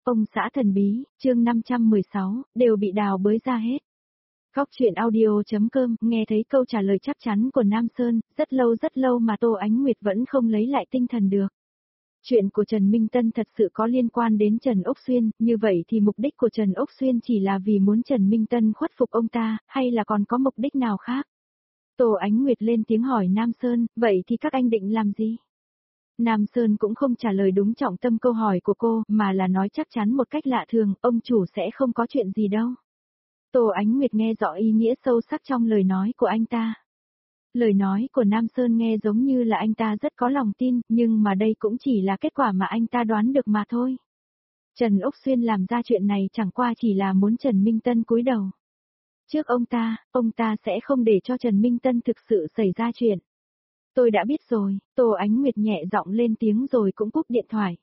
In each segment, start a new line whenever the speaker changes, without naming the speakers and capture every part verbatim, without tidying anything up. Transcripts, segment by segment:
Ông xã thần bí, chương năm trăm mười sáu, đều bị đào bới ra hết. Góc truyện audio.com, nghe thấy câu trả lời chắc chắn của Nam Sơn, rất lâu rất lâu mà Tô Ánh Nguyệt vẫn không lấy lại tinh thần được. Chuyện của Trần Minh Tân thật sự có liên quan đến Trần Ốc Xuyên, như vậy thì mục đích của Trần Ốc Xuyên chỉ là vì muốn Trần Minh Tân khuất phục ông ta, hay là còn có mục đích nào khác? Tô Ánh Nguyệt lên tiếng hỏi Nam Sơn, vậy thì các anh định làm gì? Nam Sơn cũng không trả lời đúng trọng tâm câu hỏi của cô, mà là nói chắc chắn một cách lạ thường, ông chủ sẽ không có chuyện gì đâu. Tô Ánh Nguyệt nghe rõ ý nghĩa sâu sắc trong lời nói của anh ta. Lời nói của Nam Sơn nghe giống như là anh ta rất có lòng tin, nhưng mà đây cũng chỉ là kết quả mà anh ta đoán được mà thôi. Trần Ốc Xuyên làm ra chuyện này chẳng qua chỉ là muốn Trần Minh Tân cúi đầu. Trước ông ta, ông ta sẽ không để cho Trần Minh Tân thực sự xảy ra chuyện. Tôi đã biết rồi, Tô Ánh Nguyệt nhẹ giọng lên tiếng rồi cũng cúp điện thoại.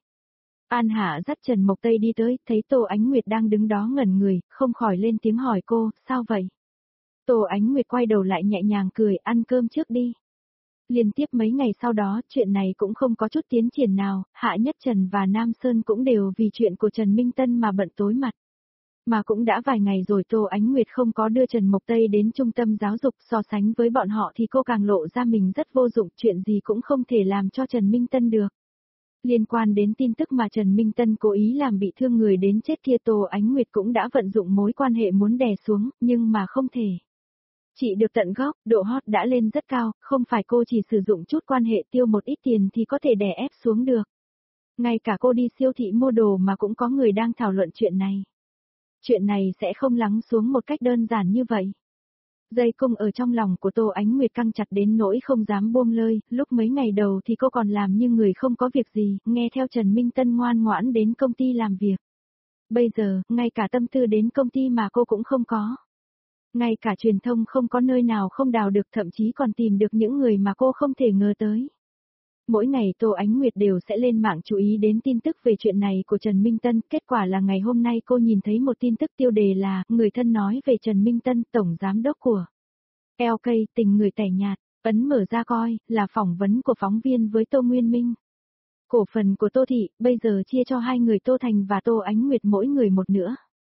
An Hạ dắt Trần Mộc Tây đi tới, thấy Tô Ánh Nguyệt đang đứng đó ngẩn người, không khỏi lên tiếng hỏi cô, sao vậy? Tô Ánh Nguyệt quay đầu lại nhẹ nhàng cười, ăn cơm trước đi. Liên tiếp mấy ngày sau đó, chuyện này cũng không có chút tiến triển nào, Hạ Nhất Trần và Nam Sơn cũng đều vì chuyện của Trần Minh Tân mà bận tối mặt. Mà cũng đã vài ngày rồi Tô Ánh Nguyệt không có đưa Trần Mộc Tây đến trung tâm giáo dục, so sánh với bọn họ thì cô càng lộ ra mình rất vô dụng, chuyện gì cũng không thể làm cho Trần Minh Tân được. Liên quan đến tin tức mà Trần Minh Tân cố ý làm bị thương người đến chết kia, Tô Ánh Nguyệt cũng đã vận dụng mối quan hệ muốn đè xuống, nhưng mà không thể. Chị được tận gốc, độ hot đã lên rất cao, không phải cô chỉ sử dụng chút quan hệ tiêu một ít tiền thì có thể đè ép xuống được. Ngay cả cô đi siêu thị mua đồ mà cũng có người đang thảo luận chuyện này. Chuyện này sẽ không lắng xuống một cách đơn giản như vậy. Dây cung ở trong lòng của Tô Ánh Nguyệt căng chặt đến nỗi không dám buông lơi, lúc mấy ngày đầu thì cô còn làm như người không có việc gì, nghe theo Trần Minh Tân ngoan ngoãn đến công ty làm việc. Bây giờ, ngay cả tâm tư đến công ty mà cô cũng không có. Ngay cả truyền thông không có nơi nào không đào được, thậm chí còn tìm được những người mà cô không thể ngờ tới. Mỗi ngày Tô Ánh Nguyệt đều sẽ lên mạng chú ý đến tin tức về chuyện này của Trần Minh Tân, kết quả là ngày hôm nay cô nhìn thấy một tin tức tiêu đề là, người thân nói về Trần Minh Tân, tổng giám đốc của lờ ca, tình người tẻ nhạt, ấn mở ra coi, là phỏng vấn của phóng viên với Tô Nguyên Minh. Cổ phần của Tô Thị, bây giờ chia cho hai người Tô Thành và Tô Ánh Nguyệt mỗi người một nữa.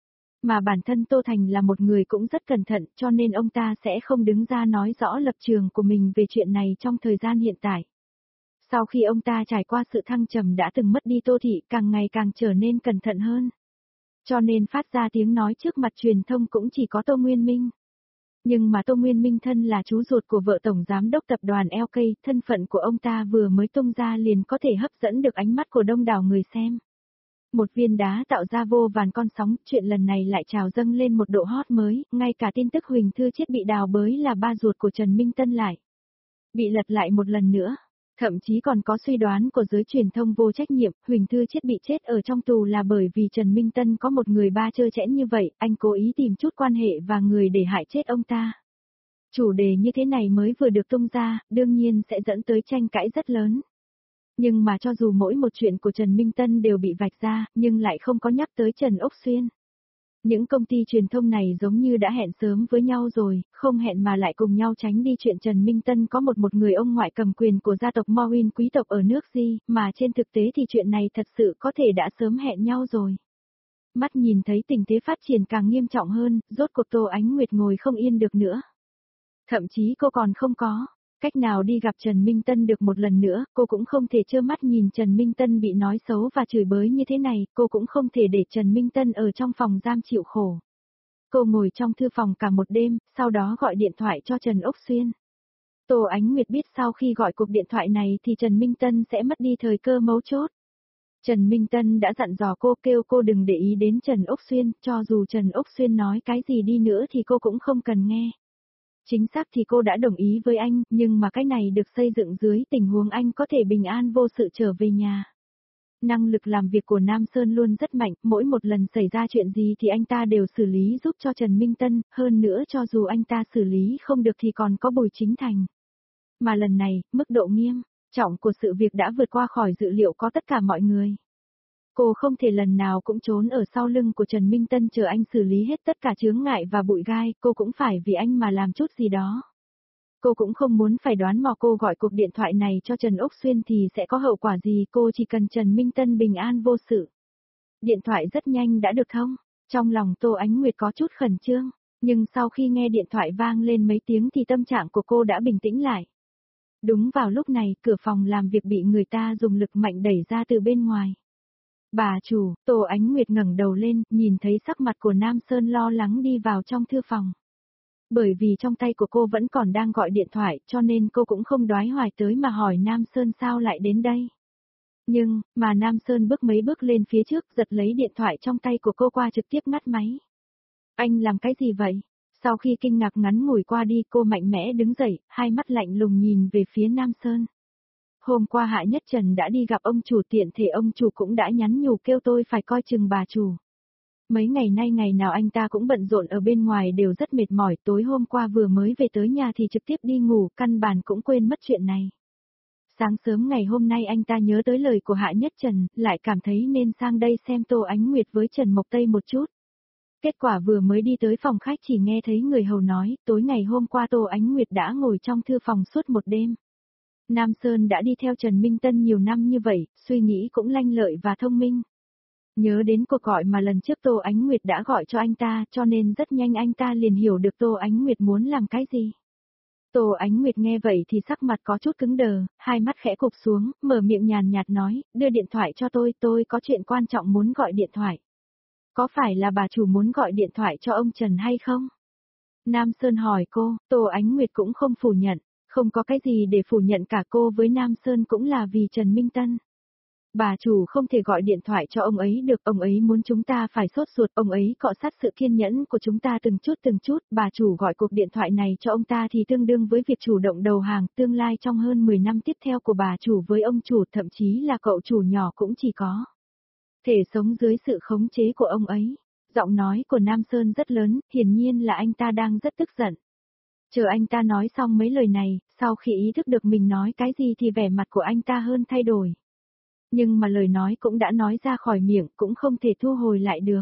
Mà bản thân Tô Thành là một người cũng rất cẩn thận, cho nên ông ta sẽ không đứng ra nói rõ lập trường của mình về chuyện này trong thời gian hiện tại. Sau khi ông ta trải qua sự thăng trầm đã từng mất đi Tô Thị, càng ngày càng trở nên cẩn thận hơn. Cho nên phát ra tiếng nói trước mặt truyền thông cũng chỉ có Tô Nguyên Minh. Nhưng mà Tô Nguyên Minh thân là chú ruột của vợ tổng giám đốc tập đoàn lờ ca, thân phận của ông ta vừa mới tung ra liền có thể hấp dẫn được ánh mắt của đông đảo người xem. Một viên đá tạo ra vô vàn con sóng, chuyện lần này lại trào dâng lên một độ hot mới, ngay cả tin tức Huỳnh Thư Chiết bị đào bới là ba ruột của Trần Minh Tân lại bị lật lại một lần nữa. Thậm chí còn có suy đoán của giới truyền thông vô trách nhiệm, Huỳnh Thư Chiết bị chết ở trong tù là bởi vì Trần Minh Tân có một người ba trơ trẽn như vậy, anh cố ý tìm chút quan hệ và người để hại chết ông ta. Chủ đề như thế này mới vừa được tung ra, đương nhiên sẽ dẫn tới tranh cãi rất lớn. Nhưng mà cho dù mỗi một chuyện của Trần Minh Tân đều bị vạch ra, nhưng lại không có nhắc tới Trần Ốc Xuyên. Những công ty truyền thông này giống như đã hẹn sớm với nhau rồi, không hẹn mà lại cùng nhau tránh đi chuyện Trần Minh Tân có một một người ông ngoại cầm quyền của gia tộc Morin quý tộc ở nước Di, mà trên thực tế thì chuyện này thật sự có thể đã sớm hẹn nhau rồi. Mắt nhìn thấy tình thế phát triển càng nghiêm trọng hơn, rốt cuộc Tô Ánh Nguyệt ngồi không yên được nữa. Thậm chí cô còn không có cách nào đi gặp Trần Minh Tân được một lần nữa, cô cũng không thể trơ mắt nhìn Trần Minh Tân bị nói xấu và chửi bới như thế này, cô cũng không thể để Trần Minh Tân ở trong phòng giam chịu khổ. Cô ngồi trong thư phòng cả một đêm, sau đó gọi điện thoại cho Trần Ốc Xuyên. Tô Ánh Nguyệt biết sau khi gọi cuộc điện thoại này thì Trần Minh Tân sẽ mất đi thời cơ mấu chốt. Trần Minh Tân đã dặn dò cô, kêu cô đừng để ý đến Trần Ốc Xuyên, cho dù Trần Ốc Xuyên nói cái gì đi nữa thì cô cũng không cần nghe. Chính xác thì cô đã đồng ý với anh, nhưng mà cái này được xây dựng dưới tình huống anh có thể bình an vô sự trở về nhà. Năng lực làm việc của Nam Sơn luôn rất mạnh, mỗi một lần xảy ra chuyện gì thì anh ta đều xử lý giúp cho Trần Minh Tân, hơn nữa cho dù anh ta xử lý không được thì còn có Bùi Chính Thành. Mà lần này, mức độ nghiêm trọng của sự việc đã vượt qua khỏi dự liệu có tất cả mọi người. Cô không thể lần nào cũng trốn ở sau lưng của Trần Minh Tân chờ anh xử lý hết tất cả chướng ngại và bụi gai, cô cũng phải vì anh mà làm chút gì đó. Cô cũng không muốn phải đoán mò cô gọi cuộc điện thoại này cho Trần Ốc Xuyên thì sẽ có hậu quả gì, cô chỉ cần Trần Minh Tân bình an vô sự. Điện thoại rất nhanh đã được thông. Trong lòng Tô Ánh Nguyệt có chút khẩn trương, nhưng sau khi nghe điện thoại vang lên mấy tiếng thì tâm trạng của cô đã bình tĩnh lại. Đúng vào lúc này, cửa phòng làm việc bị người ta dùng lực mạnh đẩy ra từ bên ngoài. Bà chủ, Tô Ánh Nguyệt ngẩng đầu lên, nhìn thấy sắc mặt của Nam Sơn lo lắng đi vào trong thư phòng. Bởi vì trong tay của cô vẫn còn đang gọi điện thoại, cho nên cô cũng không đoái hoài tới mà hỏi Nam Sơn sao lại đến đây. Nhưng, mà Nam Sơn bước mấy bước lên phía trước, giật lấy điện thoại trong tay của cô qua trực tiếp ngắt máy. Anh làm cái gì vậy? Sau khi kinh ngạc ngắn ngủi qua đi, cô mạnh mẽ đứng dậy, hai mắt lạnh lùng nhìn về phía Nam Sơn. Hôm qua Hạ Nhất Trần đã đi gặp ông chủ, tiện thể ông chủ cũng đã nhắn nhủ kêu tôi phải coi chừng bà chủ. Mấy ngày nay ngày nào anh ta cũng bận rộn ở bên ngoài đều rất mệt mỏi, tối hôm qua vừa mới về tới nhà thì trực tiếp đi ngủ, căn bản cũng quên mất chuyện này. Sáng sớm ngày hôm nay anh ta nhớ tới lời của Hạ Nhất Trần, lại cảm thấy nên sang đây xem Tô Ánh Nguyệt với Trần Mộc Tây một chút. Kết quả vừa mới đi tới phòng khách chỉ nghe thấy người hầu nói, tối ngày hôm qua Tô Ánh Nguyệt đã ngồi trong thư phòng suốt một đêm. Nam Sơn đã đi theo Trần Minh Tân nhiều năm như vậy, suy nghĩ cũng lanh lợi và thông minh. Nhớ đến cuộc gọi mà lần trước Tô Ánh Nguyệt đã gọi cho anh ta, cho nên rất nhanh anh ta liền hiểu được Tô Ánh Nguyệt muốn làm cái gì. Tô Ánh Nguyệt nghe vậy thì sắc mặt có chút cứng đờ, hai mắt khẽ cụp xuống, mở miệng nhàn nhạt nói, đưa điện thoại cho tôi, tôi có chuyện quan trọng muốn gọi điện thoại. Có phải là bà chủ muốn gọi điện thoại cho ông Trần hay không? Nam Sơn hỏi cô, Tô Ánh Nguyệt cũng không phủ nhận, không có cái gì để phủ nhận cả, cô với Nam Sơn cũng là vì Trần Minh Tân. Bà chủ không thể gọi điện thoại cho ông ấy được, ông ấy muốn chúng ta phải sốt ruột, ông ấy cọ sát sự kiên nhẫn của chúng ta từng chút từng chút, bà chủ gọi cuộc điện thoại này cho ông ta thì tương đương với việc chủ động đầu hàng, tương lai trong hơn mười năm tiếp theo của bà chủ với ông chủ, thậm chí là cậu chủ nhỏ cũng chỉ có thể sống dưới sự khống chế của ông ấy. Giọng nói của Nam Sơn rất lớn, hiển nhiên là anh ta đang rất tức giận. Chờ anh ta nói xong mấy lời này, sau khi ý thức được mình nói cái gì thì vẻ mặt của anh ta hơn thay đổi. Nhưng mà lời nói cũng đã nói ra khỏi miệng, cũng không thể thu hồi lại được.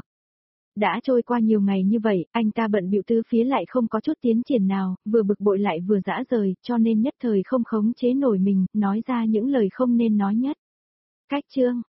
Đã trôi qua nhiều ngày như vậy, anh ta bận bịu tứ phía lại không có chút tiến triển nào, vừa bực bội lại vừa dã rời, cho nên nhất thời không khống chế nổi mình, nói ra những lời không nên nói nhất. Cách chương